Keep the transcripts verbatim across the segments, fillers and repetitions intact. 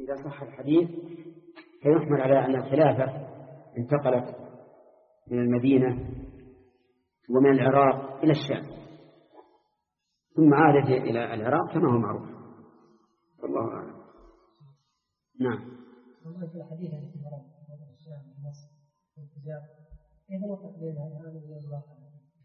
إذا صح الحديث فيحمل على أن الخلافة انتقلت من المدينة ومن العراق إلى الشام ثم عادت إلى العراق كما هو معروف. والله أعلم. نعم. والله في الحديث عن العراق والشام ومصر والحجاز كيف نوفق بين هذا والواقع؟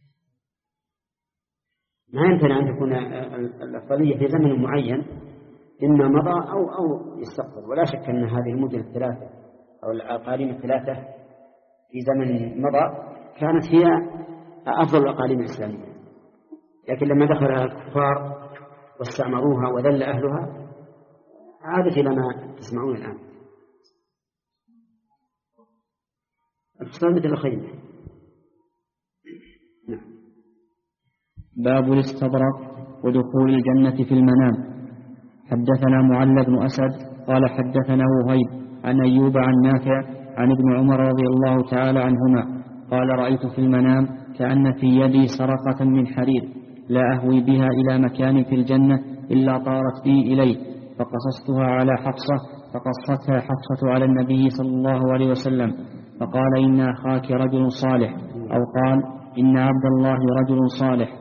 ما يمكن أن تكون الأفضلية في زمن معين إما مضى أو أو يستقبل، ولا شك أن هذه المدن الثلاثة أو الأقاليم الثلاثة في زمن مضى كانت هي أفضل الأقاليم الإسلامية، لكن لما دخلها الكفار واستعمروها وذل أهلها عادت إلى ما تسمعون الآن. الفصل مثل الخيمة. نعم. باب الاستبرق ودخول الجنة في المنام. حدثنا معل بن أسد قال حدثنا وهيب عن أيوب عن نافع عن ابن عمر رضي الله تعالى عنهما قال رأيت في المنام كأن في يدي سرقة من حرير لا أهوي بها إلى مكان في الجنة إلا طارت بي إليه، فقصصتها على حفصة فقصتها حفصة على النبي صلى الله عليه وسلم فقال إن أخاك رجل صالح، أو قال إن عبد الله رجل صالح.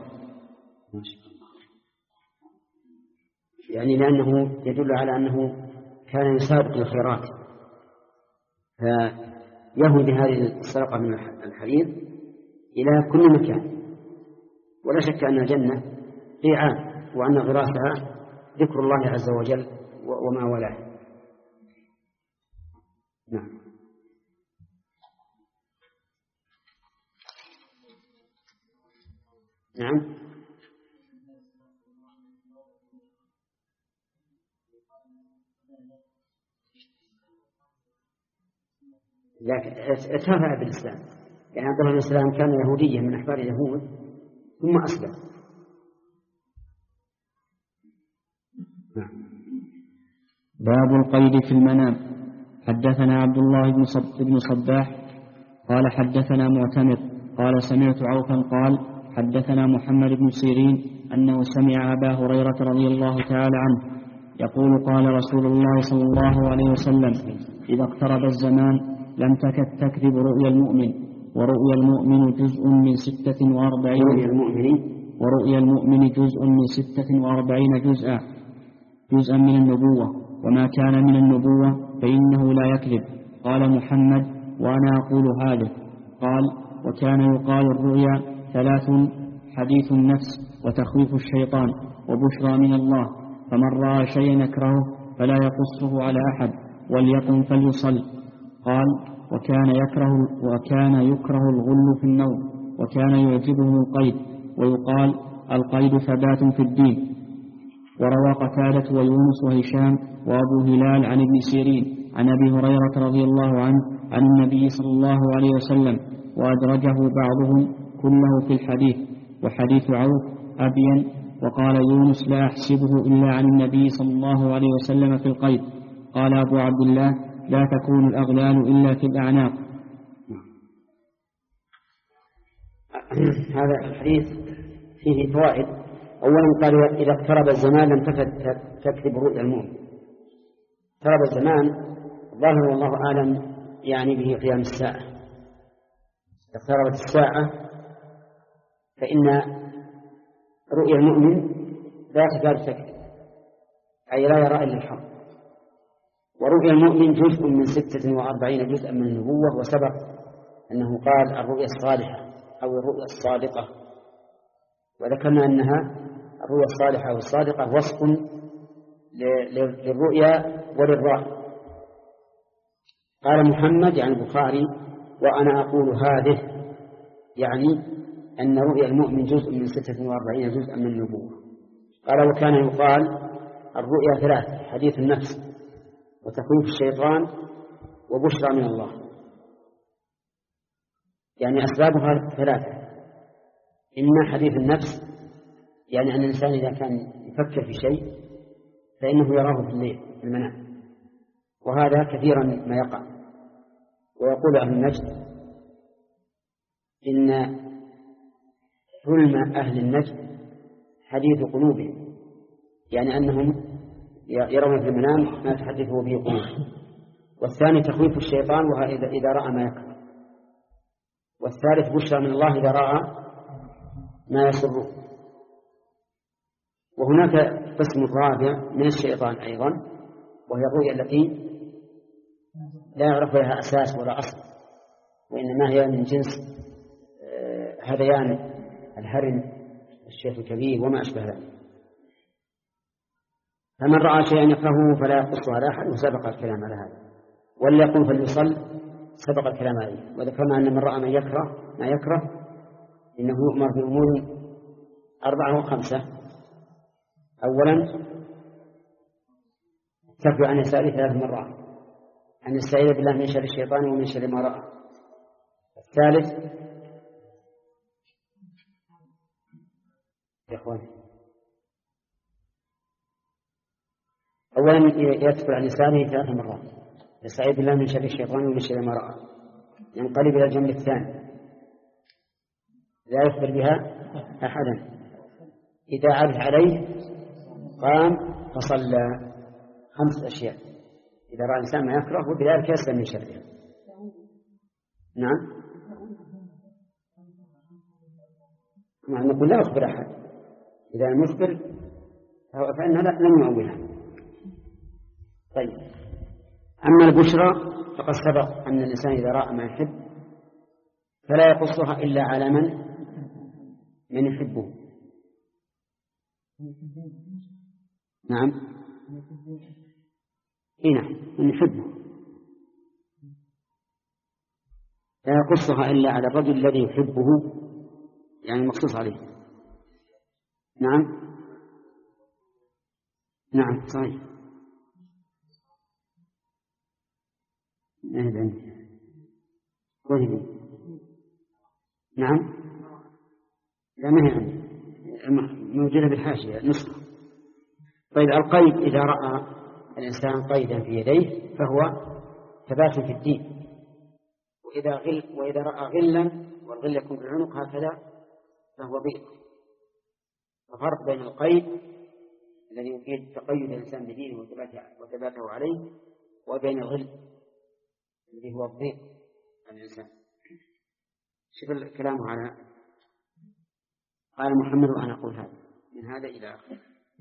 يعني لأنه يدل على أنه كان يسابق الخيرات فيهوي بهذه السرقة من الحرير إلى كل مكان، ولا شك أن الجنة قيعان وأن غراسها ذكر الله عز وجل وما ولاه. نعم. نعم. لكن ارتفع بالإسلام، يعني عبد الله الإسلام كان يهوديا من أحبار اليهود ثم أسلم. باب القيد في المنام. حدثنا عبد الله بن صباح قال حدثنا معتمر قال سمعت عوفا قال حدثنا محمد بن سيرين أنه سمع أبا هريرة رضي الله تعالى عنه يقول قال رسول الله صلى الله عليه وسلم إذا اقترب الزمان لم تكد تكذب رؤيا المؤمن، ورؤيا المؤمن جزء من ستة وأربعين رؤيا المؤمن ورؤيا المؤمن جزء من ستة وأربعين جزءا جزءا من النبوة، وما كان من النبوة فإنه لا يكذب. قال محمد وأنا أقول هذا. قال وكان يقال الرؤيا ثلاث: حديث النفس وتخويف الشيطان وبشرى من الله، فمن رأى شيئا يكرهه فلا يقصه على أحد وليقم فليصل. قال وكان يكره, وكان يكره الغل في النوم، وكان يعجبه القيد، ويقال القيد ثبات في الدين. وروى قتادة ويونس وهشام وأبو هلال عن ابن سيرين عن أبي هريرة رضي الله عنه عن النبي صلى الله عليه وسلم، وأدرجه بعضهم كله في الحديث، وحديث عوف أبين. وقال يونس لا أحسبه إلا عن النبي صلى الله عليه وسلم في القيد. قال أبو عبد الله لا تكون الأغلال إلا في الأعناق. هذا الحديث فيه فوائد. أولا قال إذا اقترب الزمان لم تكد تكذب رؤيا المؤمن. اقترب الزمان ظاهر والله أعلم يعني به قيام الساعة. إذا اقتربت الساعة فإن رؤيا المؤمن لا تكاد تكذب، أي لا يرى إلا الحق. ورؤيا المؤمن جزء من ستة وأربعين جزءا من النبوة، وسبق أنه قال الرؤيا الصالحة أو الرؤيا الصادقة، وذكرنا أنها الرؤيا الصالحة والصادقة وصف للرؤيا وللرأي. قال محمد يعني البخاري وأنا أقول هذه، يعني أن رؤيا المؤمن جزء من ستة وأربعين جزءا من النبوة. قال وكان يقال الرؤيا ثلاث: حديث النفس وتخويف الشيطان وبشرى من الله. يعني أسبابها ثلاثة: إما حديث النفس، يعني أن الإنسان إذا كان يفكر في شيء فإنه يراه في الليل في المنام، وهذا كثيرا ما يقع. ويقول أهل النجد إن حلم أهل النجد حديث قلوبهم، يعني أنهم يرون في المنام ما تحدثه به قلوبهم. والثاني تخويف الشيطان وهو إذا رأى ما يكره. والثالث بشرى من الله إذا رأى ما يسره. وهناك قسم رابع من الشيطان أيضا، وهي الرؤيا التي لا يعرف لها أساس ولا أصل، وإنما هي من جنس هذيان الهرم الشيخ الكبير وما أشبه ذلك. فمن رأى شيئا يكرهه فلا يقص على أحد، وسبق الكلام على هذا. وليقل فليصل، سبق الكلام عليه. وذكرنا أن من رأى من يكره ما يكره إنه يؤمر بأمور أربعة وخمسة. أولا كف عن يساره ثلاث مرات، أن يستعيذ بالله من شر الشيطان ومن شر ما رأى. الثالث يا إخوان أولا يدخل عن يساره ثلاث مرات، يستعيذ بالله من شر الشيطان ومن شر ما رأى، ينقلب إلى الجنب الثاني لا يخبر بها أحدا. إذا عرف عليه قام فصلى. خمس أشياء إذا رأى الإنسان ما يكره وبذلك يسلم من شره. نعم نقول لا يخبر أحد. إذا لم يخبر فإنه لم يعوّلها. طيب، أما البشرى فقد سبق أن الإنسان إذا رأى ما يحب فلا يقصها إلا على من من يحبه. نعم إيه نعم من يحبه، لا يقصها إلا على الرجل الذي يحبه، يعني مخصوص عليه. نعم نعم صحيح. أهلا وهي نعم لا ما هي عندي، موجودة بالحاشية نسخة. طيب القيد إذا رأى الإنسان قيدا في يديه فهو ثبات في الدين. وإذا غل وإذا رأى غلا والغل يكون في العنق هكذا فهو ضيق. ففرق بين القيد الذي يفيد تقيد الإنسان بدينه وثباته عليه وبين الغل الذي هو الضيق عن الإنسان. شوف الكلام على قال محمد وأنا أقول هذا من هذا إلى آخره.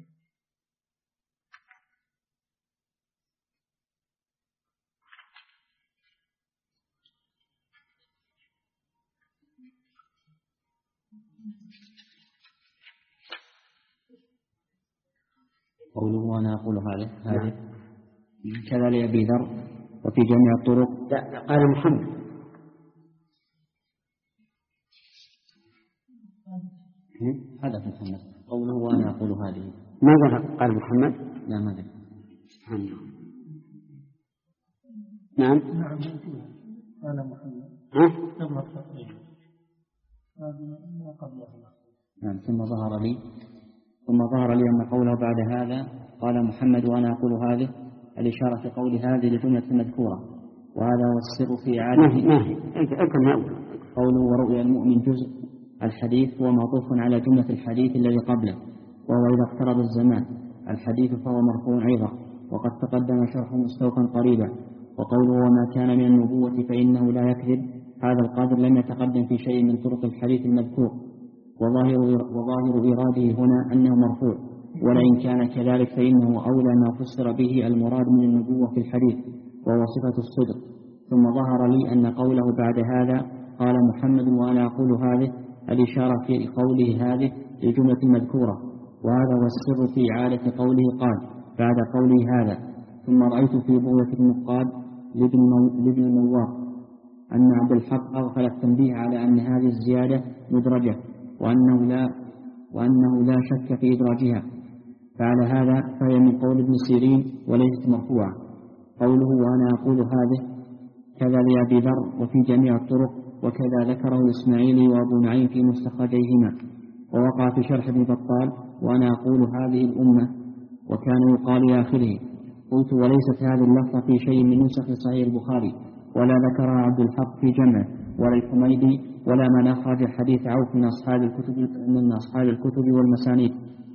قوله وأنا أقول هذا هذا كذا لأبي ذر وفي جميع الطرق. لا قال محمد هذا في محمد. قوله وأنا أقول هذه ماذا قال محمد؟ لا ما أدري. نعم نعم قال محمد ها ثم التقريب هذا ما قبلها. نعم ثم ظهر لي ثم ظهر لي أن قوله بعد هذا قال محمد وأنا أقول هذه الإشارة في قول هذه لجملة مذكورة، وهذا هو السر في إعادة ما هي قوله ورؤيا المؤمن جزء الحديث هو معطوف على جملة الحديث الذي قبله، وهو إذا اقترب الزمان الحديث فهو مرفوع أيضا، وقد تقدم شرح مستوفا قريبا. وقوله وما كان من النبوة فإنه لا يكذب، هذا القدر لم يتقدم في شيء من طرق الحديث المذكور، وظاهر, وظاهر إراده هنا أنه مرفوع، ولئن كان كذلك فإنه أولى ما فسر به المراد من النبوة في الحديث وهو صفة الصدق. ثم ظهر لي أن قوله بعد هذا قال محمد وأنا أقول هذه الإشارة في قوله هذه للجملة المذكورة، وهذا هو السر في إعادة قوله قال بعد قوله هذا. ثم رأيت في بغية النقاد لابن المواق أن عبد الحق أغفل التنبيه على أن هذه الزيادة مدرجة وأنه لا, وأنه لا شك في إدراجها، فعلى هذا فهي من قول ابن سيرين وليست مرفوعة. قوله وأنا أقول هذه كذا لأبي ذر وفي جميع الطرق، وكذا ذكره الإسماعيلي وأبو نعيم في مستخرجيهما. ووقع في شرح ابن بطال وأنا أقول هذه الأمة، وكان يقال لآخره. قلت وليست هذه اللفظة في شيء من نسخ صحيح البخاري، ولا ذكرها عبد الحق في جمع ولا الحميدي ولا من أخرج حديث عوف من أصحاب الكتب من أصحاب الكتب والمسانيد.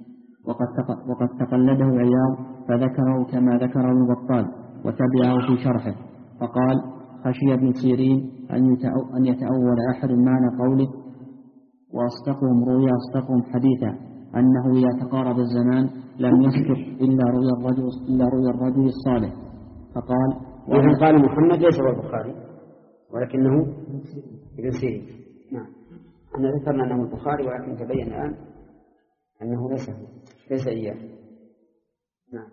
وقد وقد تقلده عياض فذكره كما ذكره البطال وتبعه في شرحه فقال: خشي ابن سيرين أن يتأول أحد معنى قوله وأصدقهم رؤيا أصدقهم حديثا أنه إذا تقارب الزمان لم يصدق إلا رؤيا الرجل إلا رؤيا الرجل الصالح. فقال: وإذا قال محمد ليس هو البخاري ولكنه ابن سيرين. نعم، احنا ذكرنا أنه البخاري ولكن تبين الآن أنه ليس ليس إياه. نعم.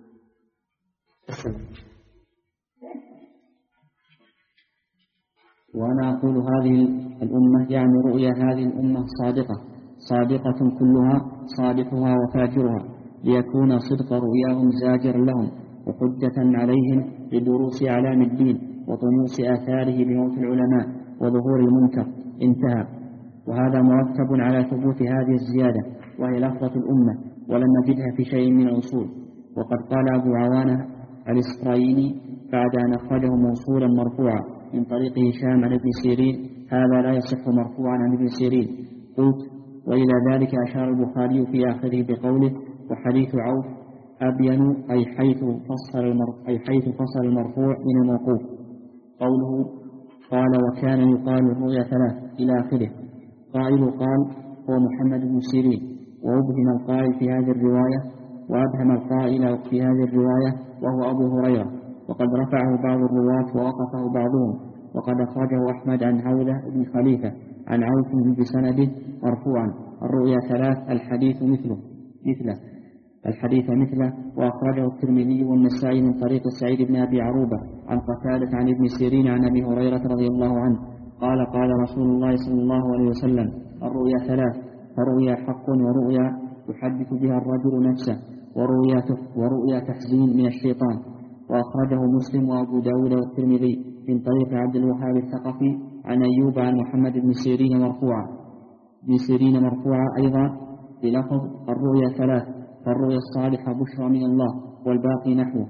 وأنا أقول هذه الأمة يعني رؤيا هذه الأمة صادقة صادقة كلها صالحها وفاجرها ليكون صدق رؤياهم زاجر لهم وحجة عليهم بدروس أعلام الدين وطموس آثاره بموت العلماء وظهور المنكر. انتهى. وهذا مرتب على ثبوت هذه الزيادة وهي لفظة الأمة ولم نجدها في شيء من الأصول. وقد قال أبو عوانة الإسرائيلي بعد أن أخرجه موصولا مرفوعا من طريق هشام عن ابن سيرين: هذا لا يصح مرفوعا عن ابن سيرين. قلت: وإلى ذلك أشار البخاري في آخره بقوله: وحديث عوف أبين أي حيث فصل أي حيث فصل المرفوع من الموقوف. قوله قال: وكان يقال الرؤيا ثلاث إلى آخره. قائل قال: هو محمد بن سيرين، وأبهم القائل في هذه الرواية وأبهم القائل في هذه الرواية وهو أبو هريرة، وقد رفعه بعض الرواة ووقفه بعضهم، وقد أخرجه أحمد عن عودة بن خليفة عن عوف بسنده مرفوعا: الرؤيا ثلاث الحديث مثله مثله الحديث مثله. وأخرجه الترمذي والنسائي من طريق سعيد بن أبي عروبة عن قتادة عن ابن سيرين عن أبي هريرة رضي الله عنه قال: قال رسول الله صلى الله عليه وسلم: الرؤيا ثلاث، فرؤيا حق ورؤيا يحدث بها الرجل نفسه ورؤيا ورؤيا تحزين من الشيطان. وأخرجه مسلم وأبو داود والترمذي من طريق عبد الوهاب الثقفي عن أيوب عن محمد بن سيرين مرفوعا بن سيرين مرفوعا أيضا بلفظ: الرؤيا ثلاث، فالرؤيا الصالحة بشرى من الله والباقي نحوه.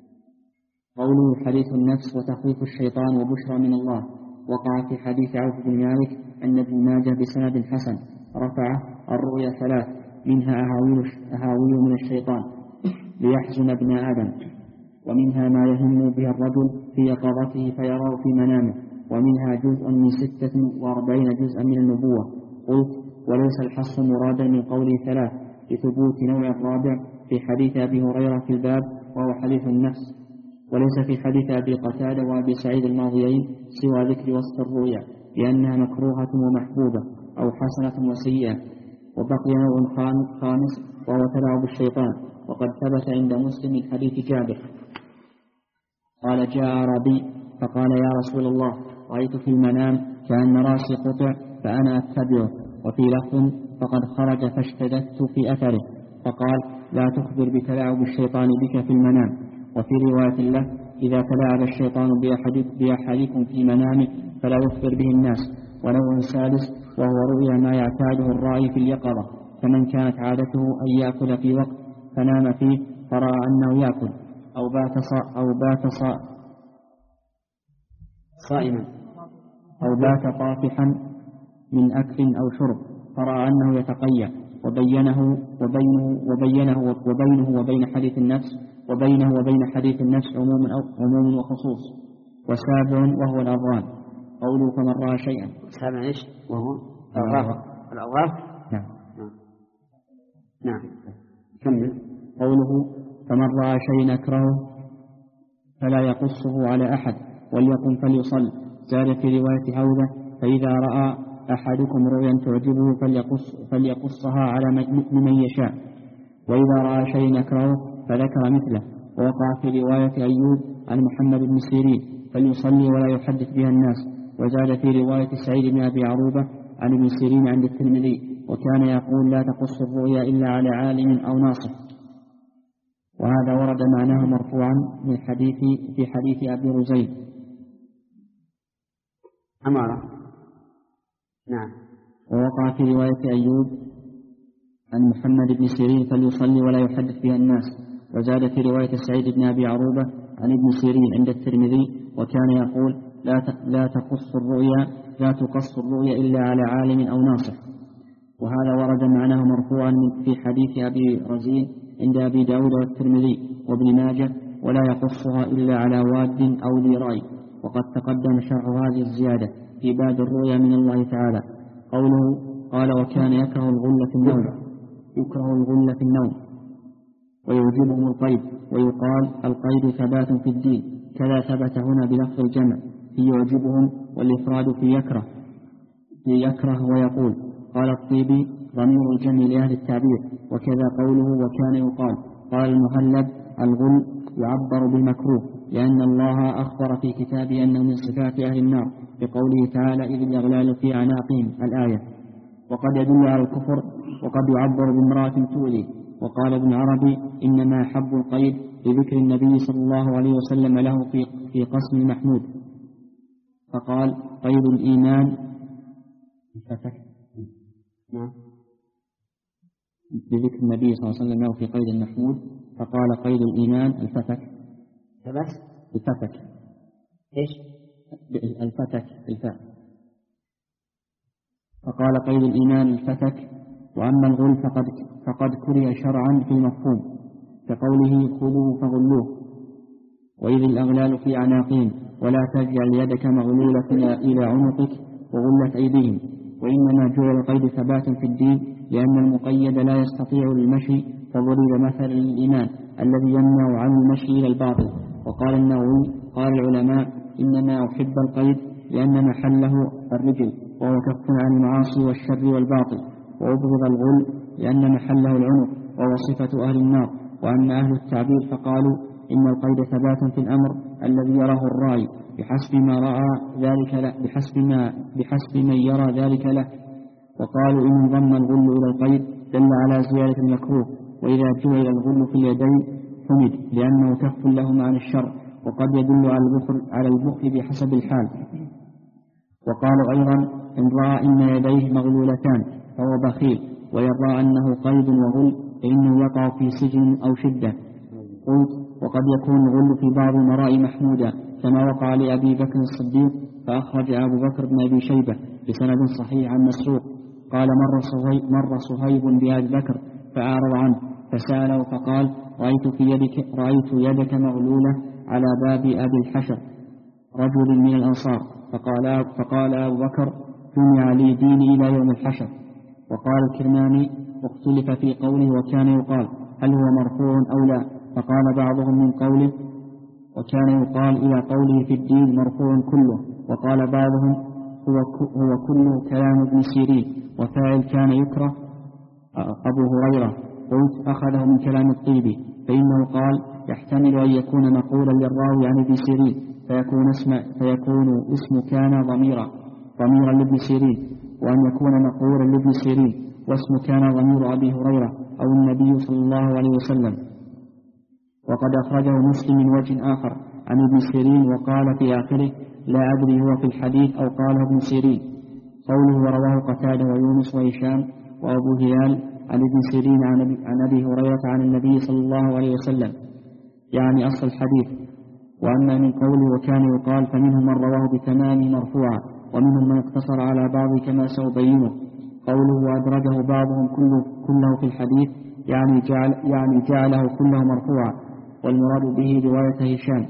قوله حديث النفس وتخويف الشيطان وبشرى من الله وقع في حديث عوف بن مالك أن ابن ماجه بسند حسن رفعه: الرؤيا ثلاث، منها أهاويل من الشيطان ليحزن ابن آدم، ومنها ما يهم به الرجل في يقظته فيراه في منامه، ومنها جزء من ستة وأربعين جزءا من النبوة. قلت: وليس الحص مرادا من قوله ثلاث لثبوت نوع الرابع في حديث أبي هريرة في الباب وهو حديث النفس، وليس في حديث أبي قتادة وأبي سعيد الماضيين سوى ذكر وصف الرؤيا لأنها مكروهة ومحبوبة أو حسنة وسيئة. وبقي نوع خامس وهو تلاعب الشيطان، وقد ثبت عند مسلم من حديث جابر قال: جاء أعرابي فقال: يا رسول الله، رأيت في المنام كأن رأسي قطع فأنا أتبعه. وفي لفظ: فقد خرج فاشتددت في أثره. فقال: لا تخبر بتلاعب الشيطان بك في المنام. وفي رواية له: إذا تلاعب الشيطان بأحدكم في منامه فلا يخبر به الناس. ونوع ثالث وهو رؤيا ما يعتاده الرائي في اليقظة، فمن كانت عادته أن يأكل في وقت فنام فيه فرأى أنه يأكل، أو بات صا أو بات صا صائما أو بات طافحا من أكل أو شرب فرأى أنه يتقيأ، وبينه وبينه وبينه وبينه وبين حديث النفس وبينه وبين حديث النفس عموم أو عموم وخصوص. وسابع وهو الأضغان. قوله: فمن رأى شيئا. سابع إيش؟ وهو الأضغاث. الأضغاث. نعم. نعم. كمل. قوله: فمن رأى شيئا أكرهه فلا يقصه على أحد وليقم فليصل. زاد في رواية عودة: فإذا رأى أحدكم رؤيا تعجبه فليقص فليقصها على من يشاء، وإذا رأى شيئا أكرهه فذكر مثله. ووقع في رواية أيوب عن محمد بن سيرين: فليصلي ولا يحدث بها الناس. وزاد في رواية سعيد بن أبي عروبة عن ابن سيرين عند الترمذي: وكان يقول: لا تقص الرؤيا إلا على عالم أو ناصح. وهذا ورد معناه مرفوعا من حديث في حديث أبي رزين. أمارة. نعم. ووقع في رواية أيوب عن محمد بن سيرين: فليصلي ولا يحدث بها الناس. وزاد في رواية سعيد بن أبي عروبة عن ابن سيرين عند الترمذي: وكان يقول: لا لا تقص الرؤيا لا تقص الرؤيا إلا على عالم أو ناصح. وهذا ورد معناه مرفوعا في حديث أبي رزين عند أبي داود والترمذي وابن ماجه، ولا يقصها إلا على واد أو ذي رأي. وقد تقدم شرح هذه الزيادة في باب الرؤيا من الله تعالى. قوله قال وكان يكره الغل في النوم، يكره الغل في النوم ويوجبهم القيد. ويقال القيد ثبات في الدين، كذا ثبت هنا بلفظ الجمع في يعجبهم، والإفراد في يكره في يكره ويقول. قال الطيبي ضمير الجمع لأهل التعبير. وكذا قوله وكان يقال. قال المهلب الغل يعبر بالمكروه، لأن الله أخبر في كتابه أنه من صفات أهل النار بقوله تعالى إذ الأغلال في أعناقهم الآية. وقد يدل على الكفر، وقد يعبر بامرأة تؤذي. وقال ابن عربي إنما حب القيد لذكر النبي صلى الله عليه وسلم له في في قسم المحمود، فقال قيد الإيمان الفتك بذكر النبي صلى الله عليه وسلم له في قيد المحمود، فقال قيد الإيمان الفتك ثبت الفتك إيش الفتك الفاء، فقال قيد الإيمان الفتك. وأما الغل فقد, فقد كره شرعا في المفهوم كقوله خذوه فغلوه وإذ الأغلال في أعناقهم ولا تجعل يدك مغلولة إلى عنقك وغلت أيديهم. وإنما جعل القيد ثباتا في الدين لأن المقيد لا يستطيع المشي، فضرب مثل للإيمان الذي يمنع عن المشي إلى الباطل. وقال النووي قال العلماء إنما أحب القيد لأن محله الرجل وهو كف عن المعاصي والشر والباطل، وأبغض الغل لأن محله العنق وهو صفة أهل النار. وأما أهل التعبير فقالوا إن القيد ثبات في الأمر الذي يراه الراعي بحسب ما رأى ذلك له بحسب, ما بحسب من يرى ذلك له. وقالوا إن ضم الغل إلى القيد دل على زيادة المكروه، وإذا جعل الغل في اليدين حمد لأنه كف لهما عن الشر، وقد يدل على البخل, على البخل بحسب الحال. وقالوا أيضا إن رأى إن يديه مغلولتان فهو بخيل، وإن رأى أنه قيد وغل فإنه يقع في سجن أو شدة. قلت وقد يكون الغل في بعض المراء محمودا كما وقع لأبي بكر الصديق، فأخرج أبو بكر بن أبي شيبة بسند صحيح عن مسروق قال مر صهيب, مر صهيب بأبي بكر فأعرض عنه فسأله فقال رأيت, في يدك, رأيت يدك مغلولة على باب أبي الحشر رجل من الأنصار، فقال, فقال أبو بكر جمع لي ديني إلى يوم الحشر. وقال الكرماني اختلف في قوله وكان يقال هل هو مرفوع أو لا، فقال بعضهم من قوله وكان يقال إلى قوله في الدين مرفوع كله، وقال بعضهم هو, هو كله كلام ابن سيرين وفاعل كان يكره أبو هريرة. قلت أخذه من كلام الطيبي فإنه قال يحتمل أن يكون مقولا للراوي عن ابن سيرين فيكون اسم, فيكون اسم كان ضميرا ضميرا لابن سيرين، وأن يكون مقولا لابن سيرين واسم كان ضمير أبي هريرة أو النبي صلى الله عليه وسلم. وقد أخرجه مسلم من وجه آخر عن ابن سيرين وقال في آخره لا أدري هو في الحديث أو قاله ابن سيرين. قوله ورواه قتادة ويونس وهشام وأبو هلال عن ابن سيرين عن أبي هريرة عن النبي صلى الله عليه وسلم يعني أصل الحديث. وأما من قوله وكان يقال فمنهم من رواه بتمامه مرفوعا ومنهم من اقتصر على بعض كما سأبينه. قوله وأدرجه بعضهم كله, كله في الحديث يعني, جعل يعني جعله كله مرفوعا، والمراد به رواية هشام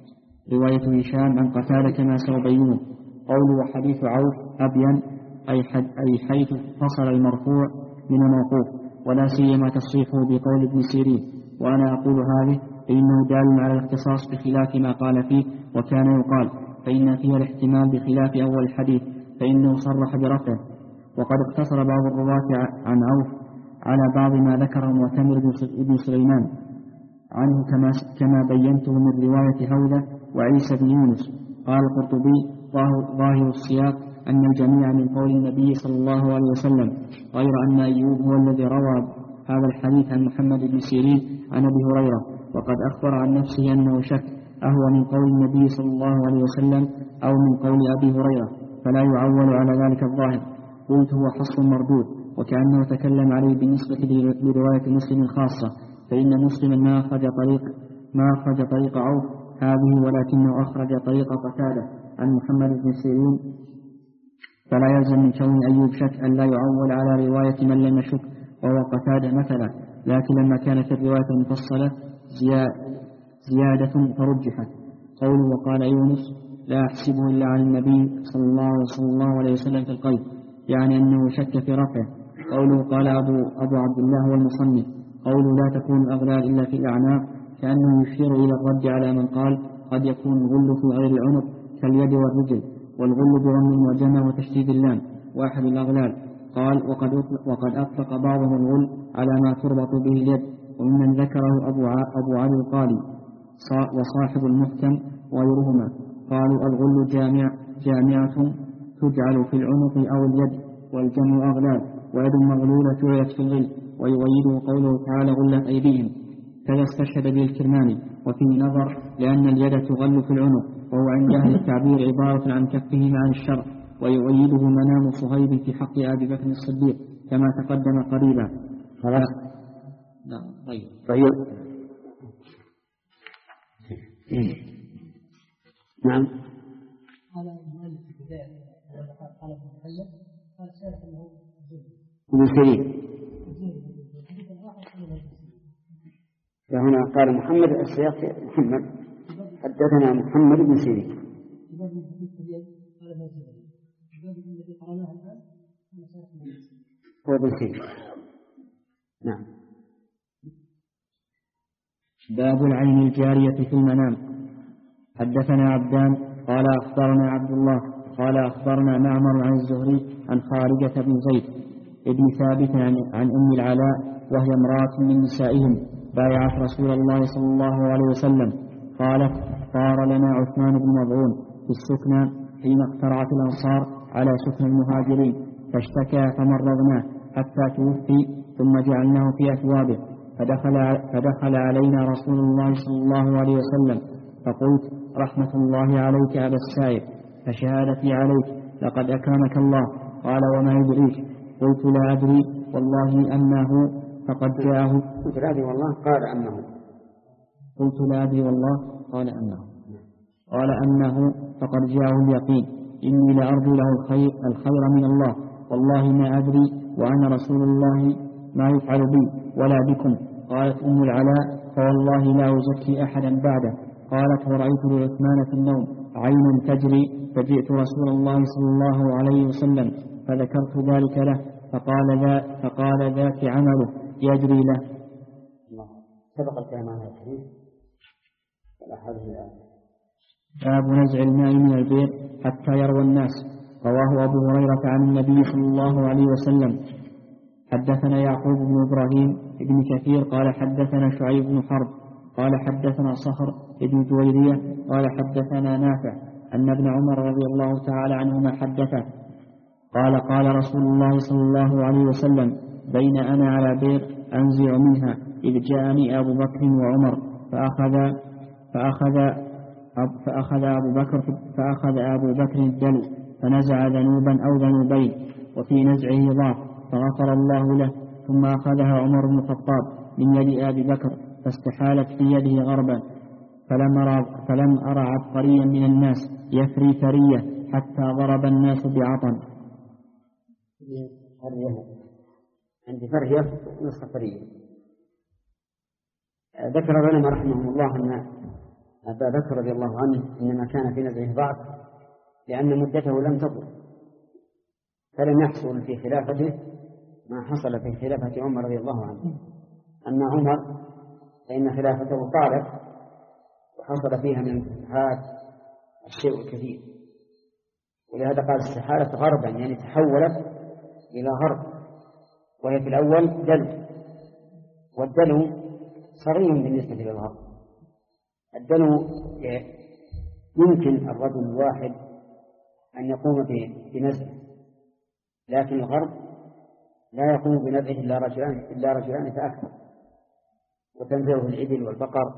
رواية هشام عن قتادة كما سأبينه. قوله وحديث عوف أبين أي, أي حيث فصل المرفوع من الموقوف، ولا سيما تصريحه بقول ابن سيرين. وأنا أقول هذه فإنه دال على الاختصاص بخلاف ما قال فيه وكان يقال، فإن فيها الاحتمال بخلاف أول الحديث فإنه صرح برفعه. وقد اقتصر بعض الرواة عن عوف على بعض ما ذكره معتمر بن سليمان عنه كما, كما بينته من رواية هودة وعيسى بن يونس. قال القرطبي ظاهر السياق أن الجميع من قول النبي صلى الله عليه وسلم، غير أن أيوب هو الذي روى هذا الحديث عن محمد بن سيرين عن أبي هريرة، وقد أخبر عن نفسه أنه شك أهو من قول النبي صلى الله عليه وسلم أو من قول أبي هريرة، فلا يعول على ذلك الظاهر. قلت هو حصر مردود، وكأنه تكلم عليه بالنسبة لرواية مسلم خاصة، فإن مسلم ما أخرج طريق ما أخرج طريق عوف هذه، ولكنه أخرج طريق قتادة عن محمد بن سيرين فلا يلزم من كون أيوب شك أن لا يعول على رواية من لم يشك وهو قتادة مثلا، لكن لما كانت الرواية المفصلة زيادة فرجحت. قوله وقال يونس لا أحسبه إلا عن النبي صلى الله, صلى الله عليه وسلم في القيد، يعني أنه شك في رفعه. قوله قال أبو, أبو عبد الله والمصنف قوله لا تكون الأغلال إلا في الأعناق، كأنه يشير إلى الرد على من قال قد يكون الغل في غير العنق كاليد والرجل، والغل برم المعجمة وتشديد اللام واحد الأغلال. قال وقد أطلق, وقد أطلق بعضهم الغل على ما تربط به اليد، وممن ذكره أبو, أبو علي القالي وصاحب المحكم وغيرهما. قالوا الغل جامع جامعة تجعل في العنق أو اليد، والجمع أغلال، ويد مغلولة جعلت في الغل. ويؤيده قوله تعالى غلت أيديهم، كذا استشهد به الكرماني. وفيه نظر لأن اليد تغل في العنق، وهو عند أهل التعبير عبارة عن كفهما عن الشرع. ويؤيده منام صهيب في حق أبي بكر الصديق كما تقدم قريبا. خلاص. طيب طيب نعم. قال المؤلف في البداية قال ابن محمد قال شارح أنه ابن سيرين، فهنا قال محمد السياق محمد حدثنا محمد بن سيرين. هو ابن سيرين. نعم. باب العين الجارية في المنام. حدثنا عبدان قال أخبرنا عبد الله قال أخبرنا معمر عن الزهري عن خارجة بن زيد ابن ثابت عن, عن أم العلاء وهي امرأة من نسائهم بايعت رسول الله صلى الله عليه وسلم. قالت صار لنا عثمان بن مظعون في السكنى حين اقترعت الأنصار على سكن المهاجرين، فاشتكى فمرضناه حتى توفي، ثم جعلناه في أثوابه، فدخل, فدخل علينا رسول الله صلى الله عليه وسلم، فقلت رحمة الله عليك أبا السائب، فشهادتي عليك لقد أكرمك الله. قال وما يدريك؟ قلت لا أدري والله أنه فقد جاءه. قلت لا أدري والله قال أنه قلت لا أدري والله قال أنه قال أنه فقد جاءه اليقين، إني لأرجو له الخير, الخير من الله، والله ما أدري وأنا رسول الله ما يفعل بي ولا بكم. قالت أم العلاء فوالله لا أزكي أحدا بعده. قالت ورأيت لعثمان في النوم عينا تجري، فجئت رسول الله صلى الله عليه وسلم فذكرت ذلك له، فقال, ذا فقال ذاك عمله يجري له. الله. سبق الكلام عن هذا الحديث ولا هذه الآية. باب نزع الماء من البئر حتى يروى الناس. رواه أبو هريرة عن النبي صلى الله عليه وسلم. حدثنا يعقوب بن إبراهيم بن كثير قال حدثنا شعيب بن حرب قال حدثنا صخر بن جويرية قال حدثنا نافع أن ابن عمر رضي الله تعالى عنهما حدثه قال قال رسول الله صلى الله عليه وسلم بين أنا على بئر أنزع منها إذ جاءني أبو بكر وعمر فأخذ فأخذ فأخذ أبو بكر فأخذ أبو بكر الدلو فنزع ذنوبا أو ذنوبين، وفي نزعه ضعف فغفر الله له، ثم أخذها عمر بن الخطاب من يد أبي بكر فاستحالت في يده غربا، فلم أرى, فلم أرى عبقريا من الناس يفري ثرية حتى ضرب الناس بعطن. عند فرية نصف فرية. ذكر العلماء رحمهم الله أن أبا بكر رضي الله عنه إنما كان في نزعه ضعف لأن مدته لم تطل، فلم يحصل في خلافته ما حصل في خلافة عمر رضي الله عنه. أما عمر فإن خلافته طالت وحصل فيها من الفتوحات الشيء الكثير، ولهذا قال استحالة غربا يعني تحولت إلى غرب، وهي في الأول دلو، والدلو صغير بالنسبة للغرب. الدلو يمكن الرجل الواحد أن يقوم بنزعه، لكن الغرب لا يقوم بنزعه إلا رجلان إلا رجلان فأكثر، وتنزعه الإبل والبقر.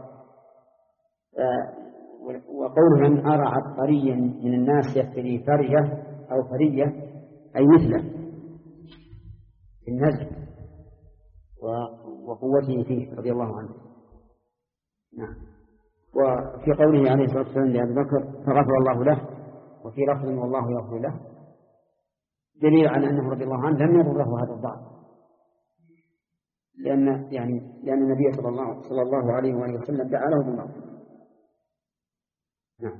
وقوله أن أرى عبقريا من الناس يفتري فرية أو فرية أي مثله في النزع وقوته فيه رضي الله عنه. نعم. وفي قوله عليه الصلاة والسلام لأبي بكر فغفر الله له، وفي لفظ والله يغفر له، دليل على أنه رضي الله عنه لم يضره هذا الضعف، لأن يعني لأن النبي صلى الله صلى الله عليه وآله وسلم دعا له بالمغفرة. نعم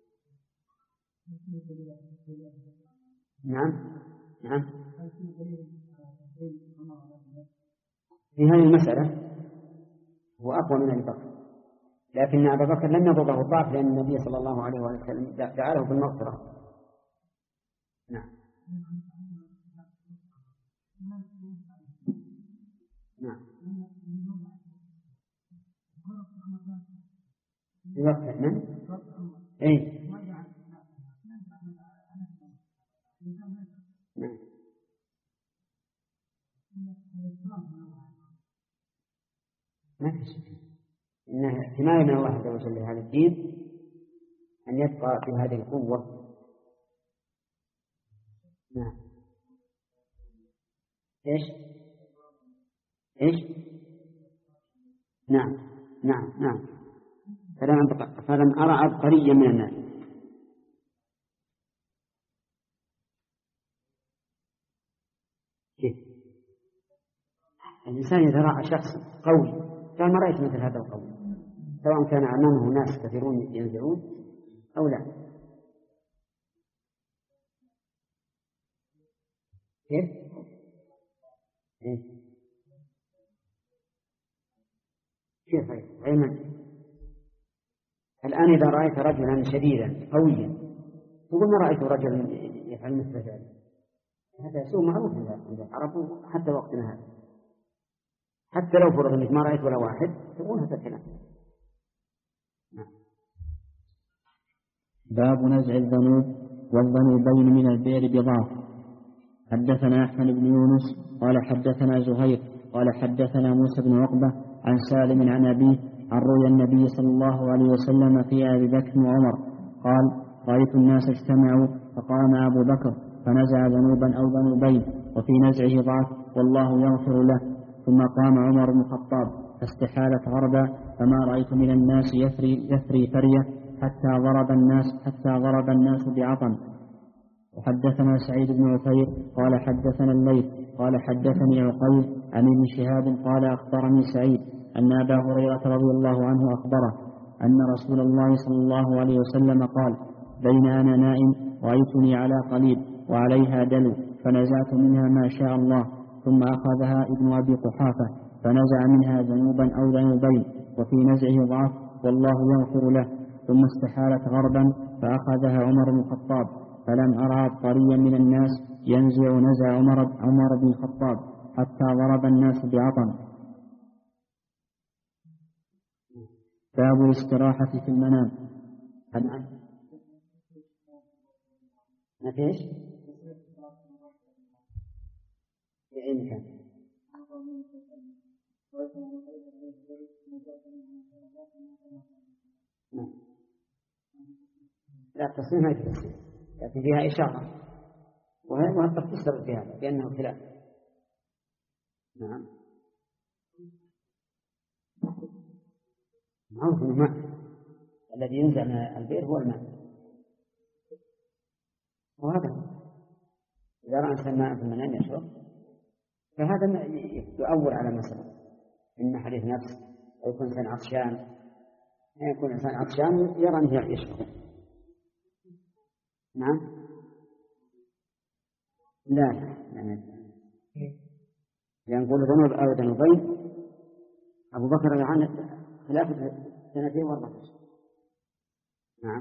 نعم نعم. في هذه المسألة هو أقوى من أبي بكر، لكن أبا بكر لم يضره الضعف لأن النبي صلى الله عليه وآله وسلم دعا له بالمغفرة. نعم نعم. في وقت من؟ إيه نعم. ما في شك إنها حماية من الله عز وجل لهذا الدين أن يبقى في هذه القوة. نعم. إيش إيش نعم نعم نعم. فلم فلم أرى عبقريا من الناس. كيف الإنسان إذا رأى شخص قوي قال ما رأيت مثل هذا القوي، سواء كان أمامه ناس كثيرون ينزعون أو لا. كيف إيه؟ كيف أيمن الآن إذا رأيت رجلا شديدا قويا تقول ما رأيت رجلا يفعل مثل ذلك، هذا سوء معروف عند العرب حتى وقتنا هذا، حتى لو فرض أنك ما رأيت ولا واحد تقول هذا الكلام. باب نزع الذنوب والذنوبين من البئر بضعف. حدثنا أحمد بن يونس قال حدثنا زهير قال حدثنا موسى بن عقبة عن سالم عن أبيه عن رؤيا النبي صلى الله عليه وسلم في أبي بكر وعمر قال رأيت الناس اجتمعوا فقام أبو بكر فنزع ذنوبا أو ذنوبين وفي نزعه ضعف والله يغفر له، ثم قام عمر بن الخطاب فاستحالت غربا فما رأيت من الناس يثري, يثري فرية حتى ضرب الناس حتى ضرب الناس بعطن. وحدثنا سعيد بن عفير قال حدثنا الليث قال حدثني عقيل عن ابن شهاب قال أخبرني سعيد أن أبا هريرة رضي الله عنه أخبره أن رسول الله صلى الله عليه وسلم قال بين أنا نائم رأيتني على قليب وعليها دلو فنزعت منها ما شاء الله، ثم أخذها ابن أبي قحافة فنزع منها ذنوبا أو ذنوبين وفي نزعه ضعف والله يغفر له، ثم استحالت غربا فأخذها عمر بن الخطاب فلم أرى عبقريا من الناس ينزع نزع عمر, عمر بن الخطاب حتى ضرب الناس بعطن. باب الاستراحة في المنام. ما فيش بعين كان لا التصريح ما يتصريح لكن فيها إشارة وهي تفسر فيها بأنه خلاف. نعم معروف الماء الذي ينزع من البئر هو الماء، وهذا إذا رأى إنسان ماء في المنام يشرب فهذا يؤول على مسألة إن حديث نفس أو يكون إنسان عطشان يكون إنسان عطشان يرى أنه يشرب. نعم لا لا لأن قول ذنوب أو ذنوبين أبو بكر عن خلاف سنتين وأربعة. نعم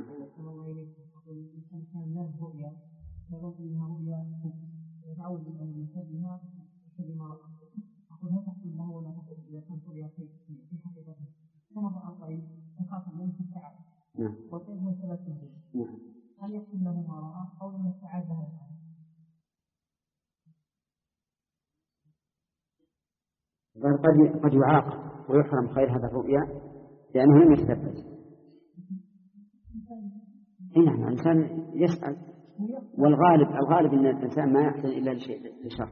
هل يكون له ما رأى أو لم يستعد له؟ قد قد يعاقب ويحرم خير هذا الرؤيا لأنه لم يتثبت. نعم الإنسان يسأل والغالب الغالب أن الإنسان ما يحسن إلا لشيء لشر.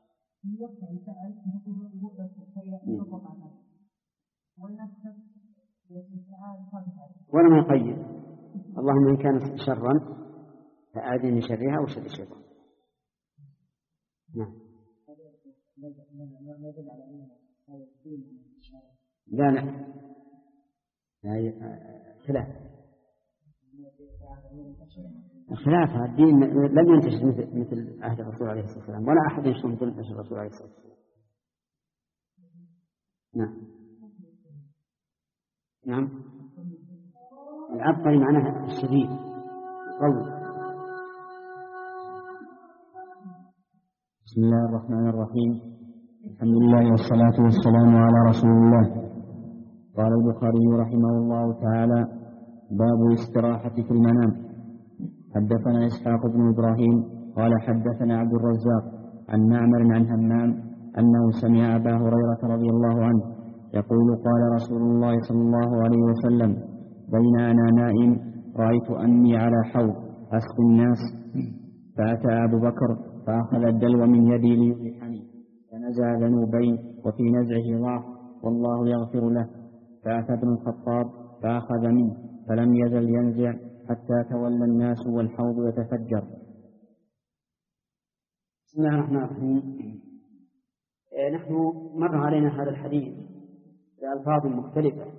ولم يقيد اللهم إن كان شرا فآذن من شرها وشر الشيطان. نعم. لا لا خلاف خلاف الدين لم ينتشر مثل مثل عهد الرسول عليه الصلاة والسلام، ولا أحد ينشر مثل نشر الرسول عليه الصلاة والسلام. نعم نعم. العبقري معناها الشديد قوي. بسم الله الرحمن الرحيم. الحمد لله والصلاة والسلام على رسول الله. قال البخاري رحمه الله تعالى: باب الاستراحة في المنام. حدثنا إسحاق بن إبراهيم قال حدثنا عبد الرزاق عن معمر عن همام أنه سمع أبا هريرة رضي الله عنه يقول: قال رسول الله صلى الله عليه وسلم: بين أنا نائم رأيت أني على حوض أسقي الناس، فأتى أبو بكر فأخذ الدلو من يدي ليريحني، فنزع ذنوبين وفي نزعه ضعف والله يغفر له، فأتى ابن الخطاب فأخذ منه فلم يزل ينزع حتى تولى الناس والحوض يتفجر. بسم الله الرحمن الرحيم. نحن مر علينا هذا الحديث بألفاظ مختلفة،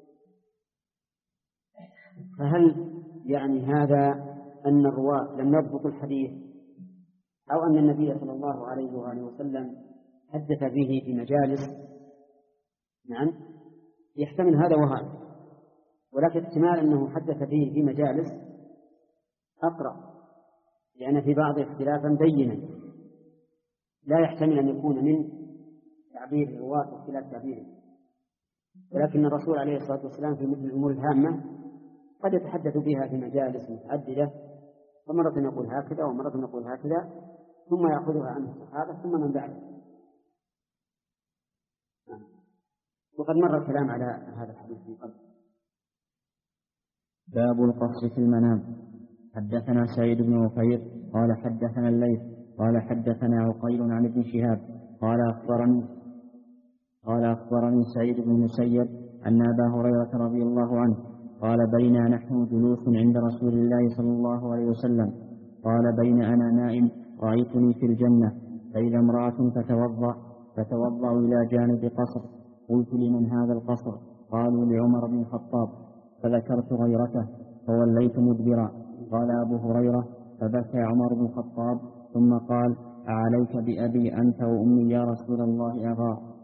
فهل يعني هذا أن الرواة لم يضبطوا الحديث، أو أن النبي صلى الله عليه وآله وسلم حدث به في مجالس؟ نعم يحتمل هذا وهذا، ولكن احتمال أنه حدث به في مجالس أقرب، لأن في بعض اختلافا بينا لا يحتمل أن يكون من تعبير الرواة واختلاف تعبيره. ولكن الرسول عليه الصلاة والسلام في مثل الأمور الهامة قد يتحدث بها في مجالس متعددة، ومرة يقول هكذا ومرة يقول هكذا، ثم يأخذها عنه الصحابة ثم من بعده. وقد مر الكلام على هذا الحديث من قبل. باب القصر في المنام. حدثنا سعيد بن وفير قال حدثنا الليث قال حدثنا عقيل عن ابن شهاب قال أخبرني قال أخبرني سعيد بن المسيب أن أبا هريرة رضي الله عنه قال: بينا نحن جلوس عند رسول الله صلى الله عليه وسلم قال: بين أنا نائم رأيتني في الجنة، فإذا امرأة تتوضأ فتوضأ إلى جانب قصر، قلت: لمن هذا القصر؟ قالوا: لعمر بن الخطاب، فذكرت غيرته فوليت مدبرا. قال أبو هريرة: فبكى عمر بن الخطاب ثم قال: أعليك بأبي أنت وأمي يا رسول الله أغار.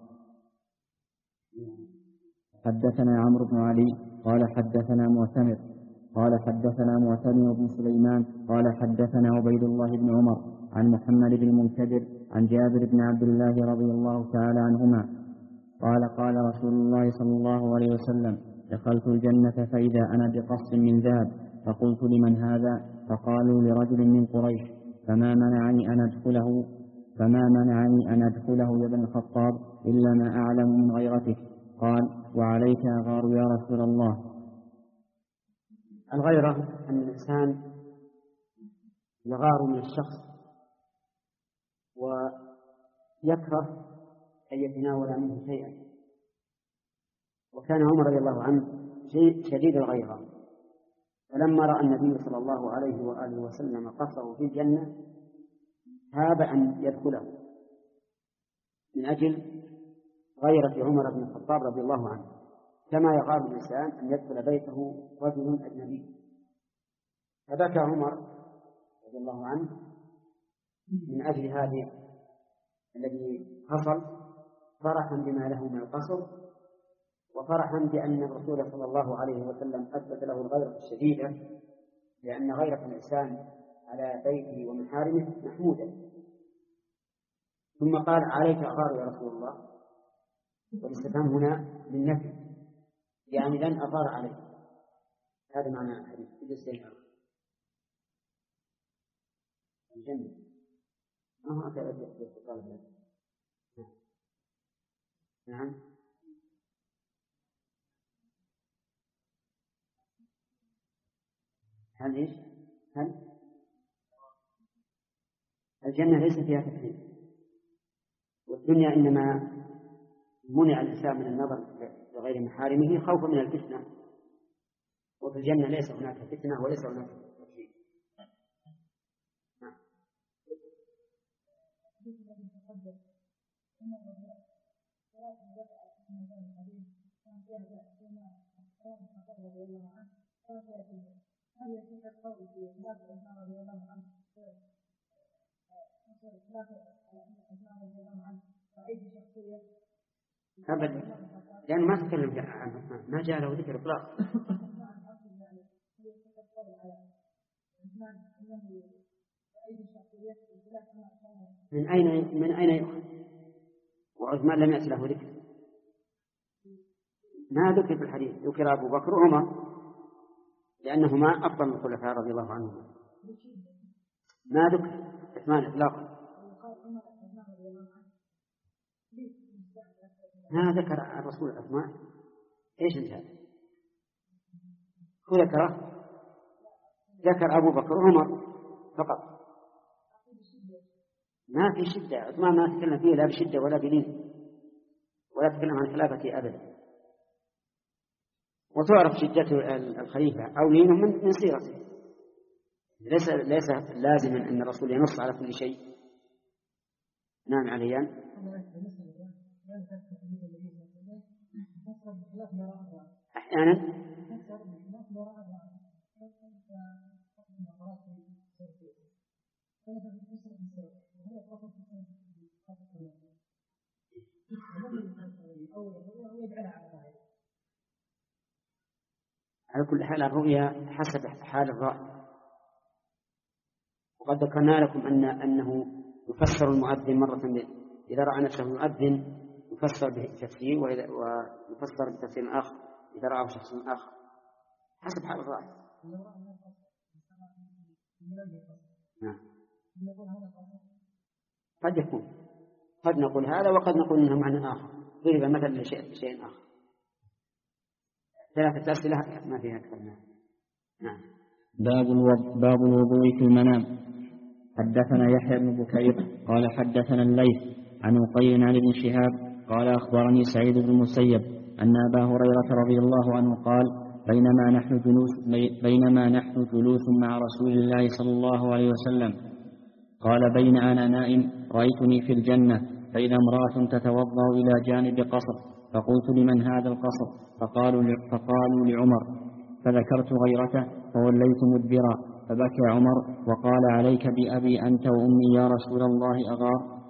حدثنا عمرو بن علي قال حدثنا معتمر قال حدثنا معتمر بن سليمان قال حدثنا عبيد الله بن عمر عن محمد بن المنكدر عن جابر بن عبد الله رضي الله تعالى عنهما قال: قال رسول الله صلى الله عليه وسلم: دخلت الجنة فإذا أنا بقص من ذهب، فقلت: لمن هذا؟ فقالوا: لرجل من قريش، فما منعني أن أدخله فما منعني أن أدخله يا ابن الخطاب إلا ما أعلم من غيرتك. قال: وعليك أغار يا رسول الله. الغيرة أن الإنسان يغار من الشخص ويكره أن يتناول منه شيئا، وكان عمر رضي الله عنه شديد الغيرة، فلما رأى النبي صلى الله عليه وآله وسلم قصره في الجنة هاب أن يدخله من أجل غيرة عمر بن الخطاب رضي الله عنه، كما يغار الإنسان أن يدخل بيته رجل أجنبي. فبكى عمر رضي الله عنه من أجل هذه الذي حصل، فرحا بما له من القصر، وفرحا بأن الرسول صلى الله عليه وسلم أثبت له الغيرة الشديدة، لأن غيرة الإنسان على بيته ومحارمه محمودة. ثم قال: عليك أغار يا رسول الله، والاستفهام هنا للنفي، يعني لن أغار عليك. هذا معنى الحديث في الجزء الجنة. ما هو أكثر أجل. نعم. هل إيش؟ هل الجنة ليس فيها تكليف، والدنيا إنما منع الإنسان من النظر لغير محارمه خوفا من الفتنة، وفي الجنة ليس هناك فتنة وليس هناك تكليف. تقدم أن الرجل ثلاث دفع في مكان الحديث كان فيها فيما كان خطر رضي الله عنه كان فيها فيه هل يكون القول في خلاف عثمان رضي الله عنه خلاف عثمان رضي الله عنه رأيت شخصية أبدا لأنه ما تكلم عن عثمان ما جاء له ذكر إطلاق من أين من أين يؤخذ وعثمان لم يأتي له ذكر ما ذكر في الحديث ذكر أبو بكر وعمر لأنهما أفضل من الخلفاء رضي الله عنهم ما ذكر عثمان إطلاقا ما ذكر الرسول عثمان إيش انتهى هو ذكره ذكر أبو بكر وعمر فقط ما في شدة عثمان ما تكلم فيه لا بشدة ولا بلين ولا تكلم عن خلافته أبدا وتعرف شدة الخليفة أو لينه من من سيرته ليس ليس لازما أن الرسول ينص على كل شيء. نعم عليان أحيانا على كل حال الرؤيا حسب حال الرأي وقد ذكرنا لكم أن أنه يفسر المؤذن مرة إذا رأى نفسه يؤذن يفسر بتفسير ويفسر بتفسير آخر إذا رأى شخص آخر حسب حال الرأي. نعم. قد يكون قد نقول هذا وقد نقول إنه معنى آخر ضرب مثلا لشيء شيء آخر. ثلاثة أسئلة ما فيها أكثر. نعم. باب الوضوء باب الوضوء في المنام. حدثنا يحيى بن بكير قال حدثنا الليث عن عقيل عن ابن شهاب قال أخبرني سعيد بن المسيب أن أبا هريرة رضي الله عنه قال بينما نحن جلوس بينما نحن جلوس مع رسول الله صلى الله عليه وسلم قال بين أنا نائم رأيتني في الجنة فإذا امرأة تتوضأ إلى جانب قصر فقلت لمن هذا القصر فقالوا فقالوا لعمر فذكرت غيرته فوليت مدبرا فبكى عمر وقال عليك بأبي أنت وأمي يا رسول الله أغار.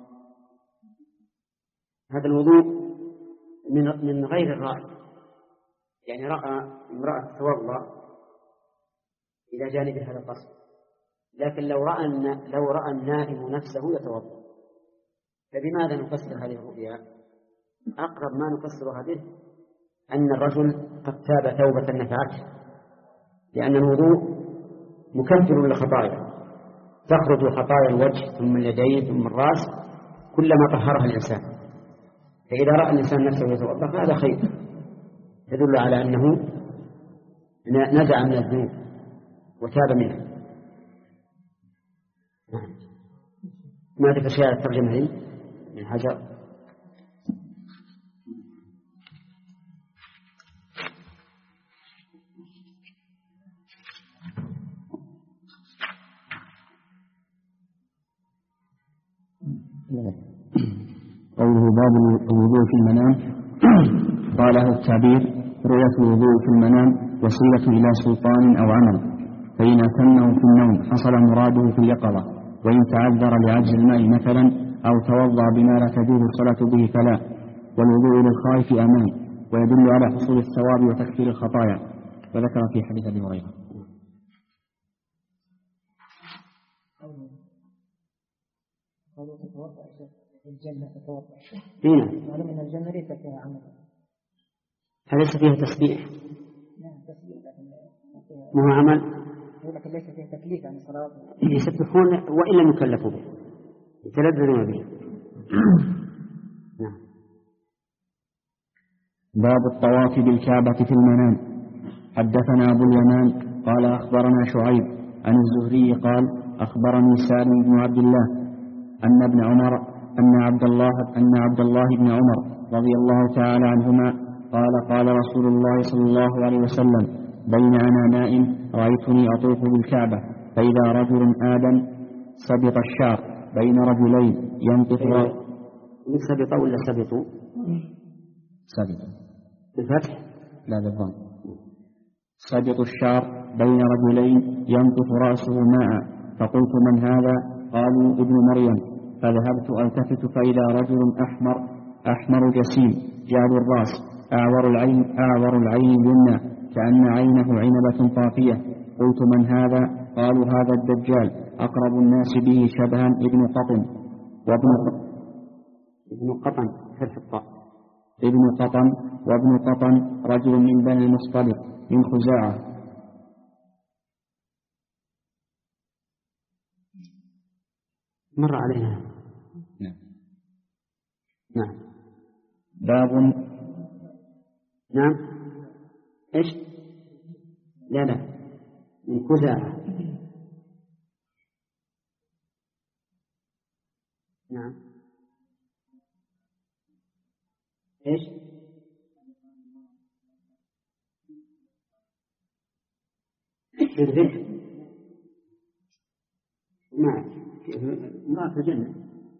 هذا الوضوء من من غير الرأي يعني رأى امرأة تتوضأ إلى جانب هذا القصر لكن لو رأى لو رأى النائم نفسه يتوضأ فبماذا نفسر هذه الرؤيا؟ أقرب ما نفسر هذه أن الرجل قد تاب توبة نفعته لأن الوضوء مكفر للخطايا تخرج خطايا الوجه ثم اليدين ثم الرأس كلما طهرها الإنسان فإذا رأى الإنسان نفسه يتوضأ فهذا خير يدل على أنه نزع من الذنوب وتاب منها. ما ذكر شيء الترجمة هذه من حجر. قوله باب الوضوء في المنام قال له التعبير رؤية الوضوء في المنام وسيلة إلى سلطان أو عمل فإن أتمه في النوم حصل مراده في اليقظة وإن تعذر لعجز الماء مثلا أو توضأ بما لا تجوز الصلاة به فلا والوضوء للخائف أمان ويدل على حصول الثواب وتكفير الخطايا وذكر في حديث أبي هريرة. الجنة تتوضأ هنا معلوم أن الجنة ليس فيها عمل فليس فيها تسبيح نعم تسبيح لكن ما هو عمل لكن ليس فيها تكليف عن الصلاة يسبحون وإن لم يكلفوا به يتلذذون به. نعم. باب الطواف بالكعبة في المنام. حدثنا أبو اليمان قال أخبرنا شعيب عن الزهري قال أخبرني سالم بن عبد الله أن ابن عمر أن عبد الله أن عبد الله بن عمر رضي الله تعالى عنهما قال قال رسول الله صلى الله عليه وسلم بين أنا نائم رأيتني أطوف بالكعبة فإذا رجل آدم سبط الشعر بين رجلين ينطف سبط ولا سبطوا؟ سبط بالفتح؟ لا بالضم. سبط الشعر بين رجلين ينطف رأسه ماء، فقلت من هذا؟ قالوا ابن مريم، فذهبت ألتفت فإذا رجل أحمر أحمر جسيم جاد الرأس أعور العين أعور العين اليمنى كأن عينه عنبة طافية. قلت من هذا؟ قالوا هذا الدجال، أقرب الناس به شبها ابن قطن وابن ابن قطن فتح الطاء ابن قطن وابن قطن رجل من بني المصطلق من خزاعة. مر علينا. نعم. نعم. باب. نعم. إيش؟ لا لا من خزاعة. نعم. إيش؟ الذكر ما امرأة الجنة.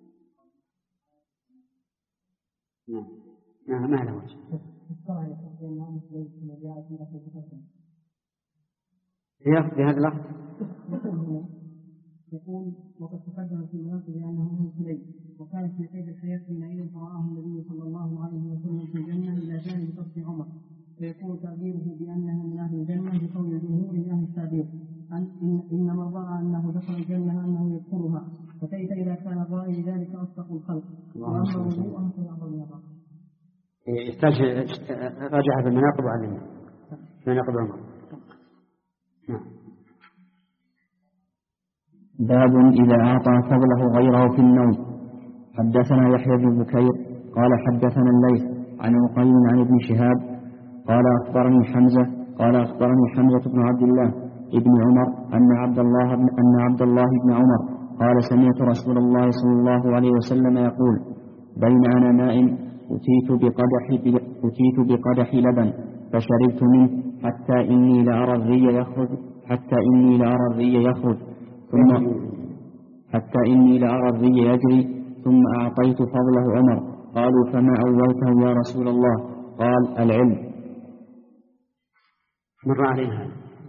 نعم. نعم ما له وجه. في هذا اللفظ يقول وقد تقدم في المناقب أنه من سليم، وكانت في قيد الحياة حينئذ فرآه النبي صلى الله عليه وسلم في الجنة إلى جانب قصد عمر، فيكون تعبيره بأنها من أهل الجنة بقول الجمهور من أهل التعبير أن إنما رأى أنه دخل الجنة أنه يذكرها، فكيف إذا كان الرأي ذلك أصدق الخلق وأما وضوءه فيعظم النظر. يحتاج راجع في المناقب وعلمنا مناقب عمر. نعم. باب إذا أعطى فضله غيره في النوم. حدثنا يحيى بن بكير قال حدثنا الليث عن عقيل عن ابن شهاب قال أخبرني حمزة قال أخبرني حمزة بن عبد الله ابن عمر أن عبد الله بن أن عبد الله بن عمر قال سمعت رسول الله صلى الله عليه وسلم يقول بين أنا نائم أتيت بقدح أتيت بقدح لبن فشربت منه حتى إني لأرى الري يخرج حتى إني لأرى الري يخرج ثم حتى إني لأرى الري يجري ثم أعطيت فضله عمر. قالوا فما أولته يا رسول الله؟ قال العلم. مر عليها.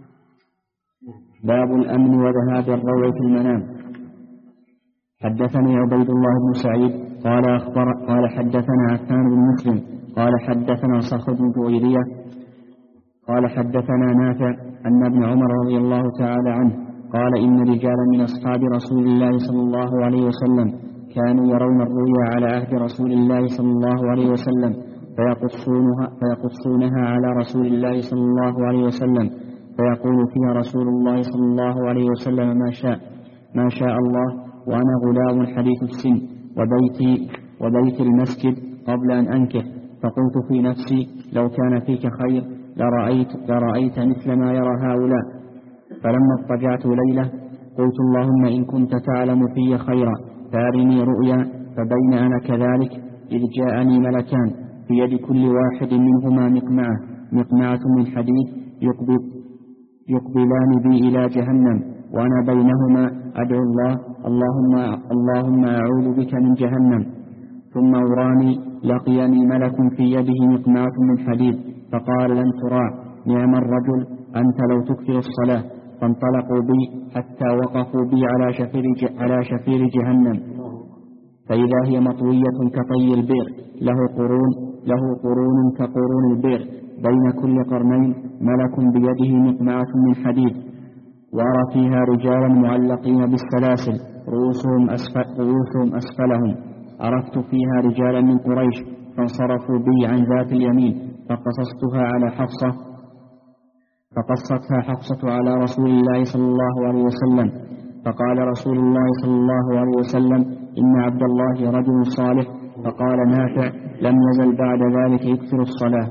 باب الأمن وذهاب الروع في المنام. حدثني عبيد الله بن سعيد قال أخبر قال حدثنا عفان بن مسلم قال حدثنا صخر بن جويرية قال حدثنا نافع أن ابن عمر رضي الله تعالى عنه قال إن رجالا من أصحاب رسول الله صلى الله عليه وسلم كانوا يرون الرؤيا على عهد رسول الله صلى الله عليه وسلم فيقصونها, فيقصونها على رسول الله صلى الله عليه وسلم فيقول فيها رسول الله صلى الله عليه وسلم ما شاء ما شاء الله وأنا غلام حديث السن وبيتي وبيت المسجد قبل أن أنكح. فقلت في نفسي لو كان فيك خير لرأيت, لرأيت مثل ما يرى هؤلاء. فلما اضطجعت ليلة قلت اللهم إن كنت تعلم في خيرا فأرني رؤيا. فبين أنا كذلك إذ جاءني ملكان في يد كل واحد منهما مقمعة مقمعة من حديد يقبل يقبلان بي إلى جهنم وأنا بينهما أدعو الله اللهم, اللهم أعوذ بك من جهنم. ثم أراني لقيني ملك في يده مقمعة من حديد فقال لن تراع نعم الرجل أنت لو تكثر الصلاة. فانطلقوا بي حتى وقفوا بي على شفير, على شفير جهنم فإذا هي مطوية كطي البئر له قرون, له قرون كقرون البئر بين كل قرنين ملك بيده مقمعة من حديد. وأرى فيها رجالا معلقين بالسلاسل رؤوسهم أسفل رؤوسهم أسفلهم. عرفت فيها رجالا من قريش فانصرفوا بي عن ذات اليمين فقصصتها على حفصة فقصتها حفصة على رسول الله صلى الله عليه وسلم. فقال رسول الله صلى الله عليه وسلم إن عبد الله رجل صالح. فقال نافع لم يزل بعد ذلك يكثر الصلاة.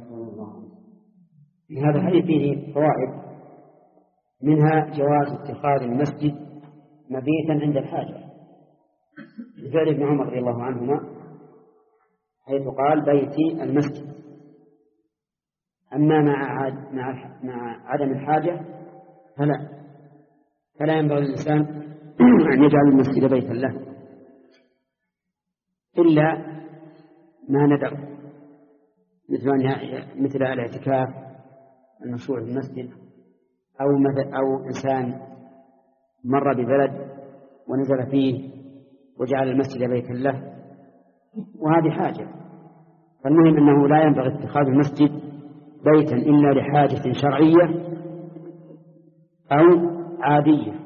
هذا الحديث فيه فوائد منها جواز اتخاذ المسجد مبيتا عند الحاجة لفعل ابن عمر رضي الله عنهما حيث قال بيتي المسجد. أما مع مع عدم الحاجة فلا فلا ينبغي للإنسان أن يجعل المسجد بيتا له. إلا ما ندر، مثل مثل الاعتكاف المشروع في المسجد، أو مثل أو إنسان مر ببلد ونزل فيه وجعل المسجد بيتا له، وهذه حاجة. فالمهم أنه لا ينبغي اتخاذ المسجد بيتا إلا لحاجة شرعية أو عادية.